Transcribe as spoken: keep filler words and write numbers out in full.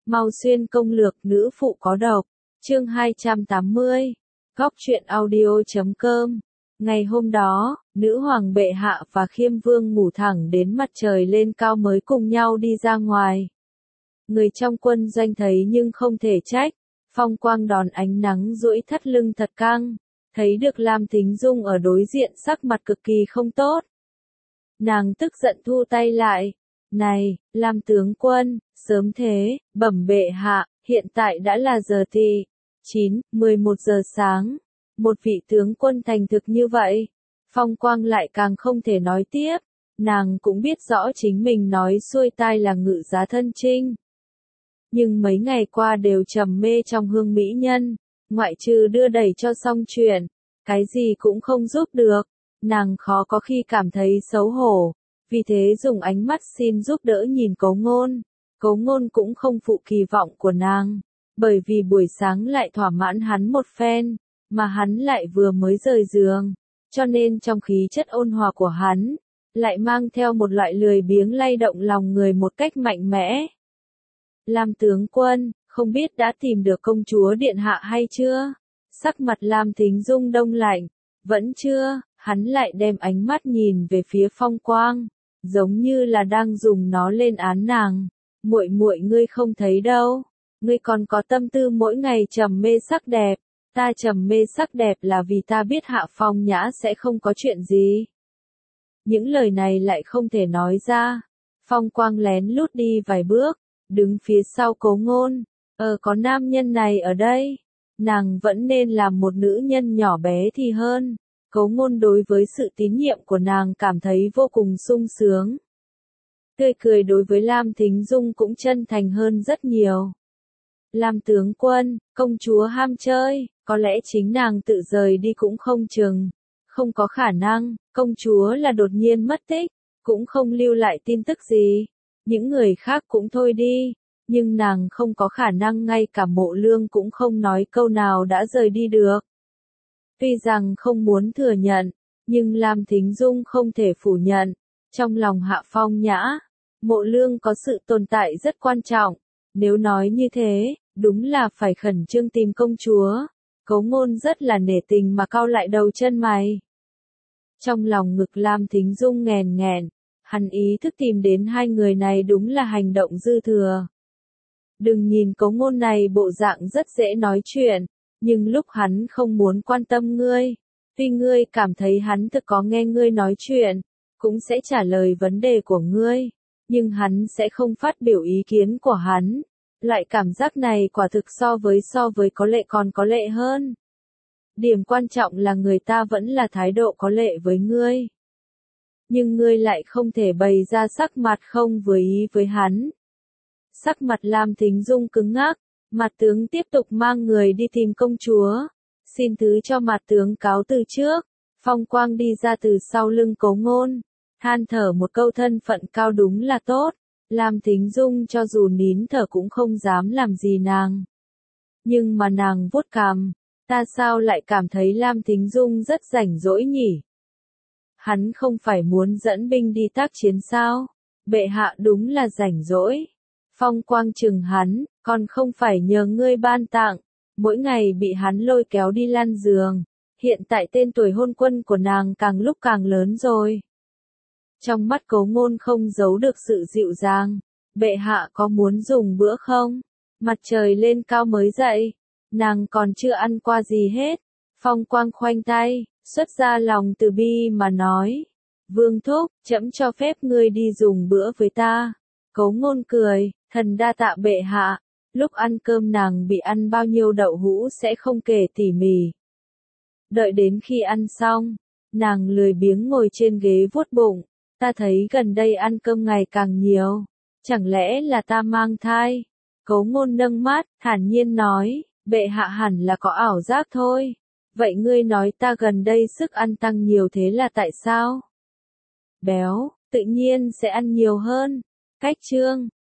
Mau xuyên công lược nữ phụ có độc. Chương hai trăm tám mươi. Góc truyện audio chấm com. Ngày hôm đó, nữ hoàng bệ hạ và Khiêm vương ngủ thẳng đến mặt trời lên cao mới cùng nhau đi ra ngoài. Người trong quân doanh thấy nhưng không thể trách. Phong quang đòn ánh nắng duỗi thắt lưng thật căng. Thấy được Lam Thính Dung ở đối diện sắc mặt cực kỳ không tốt. Nàng tức giận thu tay lại. Này, Lam tướng quân, sớm thế, bẩm bệ hạ, hiện tại đã là giờ thì chín, mười một giờ sáng. Một vị tướng quân thành thực như vậy. Phong quang lại càng không thể nói tiếp. Nàng cũng biết rõ chính mình nói xuôi tai là Ngự Giá thân trinh. Nhưng mấy ngày qua đều trầm mê trong hương mỹ nhân. Ngoại trừ đưa đẩy cho xong chuyện. Cái gì cũng không giúp được. Nàng khó có khi cảm thấy xấu hổ. Vì thế dùng ánh mắt xin giúp đỡ nhìn Cố Ngôn. Cố Ngôn cũng không phụ kỳ vọng của nàng. Bởi vì buổi sáng lại thỏa mãn hắn một phen. Mà hắn lại vừa mới rời giường. Cho nên trong khí chất ôn hòa của hắn. Lại mang theo một loại lười biếng lay động lòng người một cách mạnh mẽ. Lam tướng quân, không biết đã tìm được công chúa điện hạ hay chưa? Sắc mặt Lam Thính Dung đông lạnh. Vẫn chưa, hắn lại đem ánh mắt nhìn về phía Phong Quang. Giống như là đang dùng nó lên án nàng. Muội muội ngươi không thấy đâu. Ngươi còn có tâm tư mỗi ngày trầm mê sắc đẹp. Ta trầm mê sắc đẹp là vì ta biết Hạ Phong Nhã sẽ không có chuyện gì. Những lời này lại không thể nói ra. Phong Quang lén lút đi vài bước. Đứng phía sau Cố Ngôn. Ờ có nam nhân này ở đây. Nàng vẫn nên làm một nữ nhân nhỏ bé thì hơn. Cố Ngôn đối với sự tín nhiệm của nàng cảm thấy vô cùng sung sướng. Tươi cười đối với Lam Thính Dung cũng chân thành hơn rất nhiều. Lam tướng quân, công chúa ham chơi, có lẽ chính nàng tự rời đi cũng không chừng. Không có khả năng, công chúa là đột nhiên mất tích, cũng không lưu lại tin tức gì. Những người khác cũng thôi đi, nhưng nàng không có khả năng ngay cả Mộ Lương cũng không nói câu nào đã rời đi được. Tuy rằng không muốn thừa nhận, nhưng Lam Thính Dung không thể phủ nhận. Trong lòng Hạ Phong Nhã, Mộ Lương có sự tồn tại rất quan trọng. Nếu nói như thế, đúng là phải khẩn trương tìm công chúa. Cố Ngôn rất là nể tình mà cau lại đầu chân mày. Trong lòng ngực Lam Thính Dung nghèn nghẹn, hắn ý thức tìm đến hai người này đúng là hành động dư thừa. Đừng nhìn Cố Ngôn này bộ dạng rất dễ nói chuyện, nhưng lúc hắn không muốn quan tâm ngươi, tuy ngươi cảm thấy hắn thực có nghe ngươi nói chuyện, cũng sẽ trả lời vấn đề của ngươi, nhưng hắn sẽ không phát biểu ý kiến của hắn. Loại cảm giác này quả thực so với so với có lệ còn có lệ hơn. Điểm quan trọng là người ta vẫn là thái độ có lệ với ngươi. Nhưng ngươi lại không thể bày ra sắc mặt không vừa ý với hắn. Sắc mặt Lam Thính Dung cứng ngắc, Mặt tướng tiếp tục mang người đi tìm công chúa. Xin thứ cho mặt tướng cáo từ trước. Phong Quang đi ra từ sau lưng Cố Ngôn. Than thở một câu thân phận cao đúng là tốt. Lam Thính Dung cho dù nín thở cũng không dám làm gì nàng. Nhưng mà nàng vuốt cằm. Ta sao lại cảm thấy Lam Thính Dung rất rảnh rỗi nhỉ? Hắn không phải muốn dẫn binh đi tác chiến sao? Bệ hạ đúng là rảnh rỗi. Phong Quang chừng hắn, còn không phải nhờ ngươi ban tặng. Mỗi ngày bị hắn lôi kéo đi lăn giường. Hiện tại tên tuổi hôn quân của nàng càng lúc càng lớn rồi. Trong mắt Cố Ngôn không giấu được sự dịu dàng. Bệ hạ có muốn dùng bữa không? Mặt trời lên cao mới dậy. Nàng còn chưa ăn qua gì hết. Phong Quang khoanh tay, xuất ra lòng từ bi mà nói. Vương thúc, trẫm cho phép ngươi đi dùng bữa với ta. Cố Ngôn cười, thần đa tạ bệ hạ. Lúc ăn cơm nàng bị ăn bao nhiêu đậu hũ sẽ không kể tỉ mỉ. Đợi đến khi ăn xong, nàng lười biếng ngồi trên ghế vuốt bụng. Ta thấy gần đây ăn cơm ngày càng nhiều. Chẳng lẽ là ta mang thai? Cố Ngôn nâng mắt, thản nhiên nói, bệ hạ hẳn là có ảo giác thôi. Vậy ngươi nói ta gần đây sức ăn tăng nhiều thế là tại sao? Béo, tự nhiên sẽ ăn nhiều hơn. Cách chương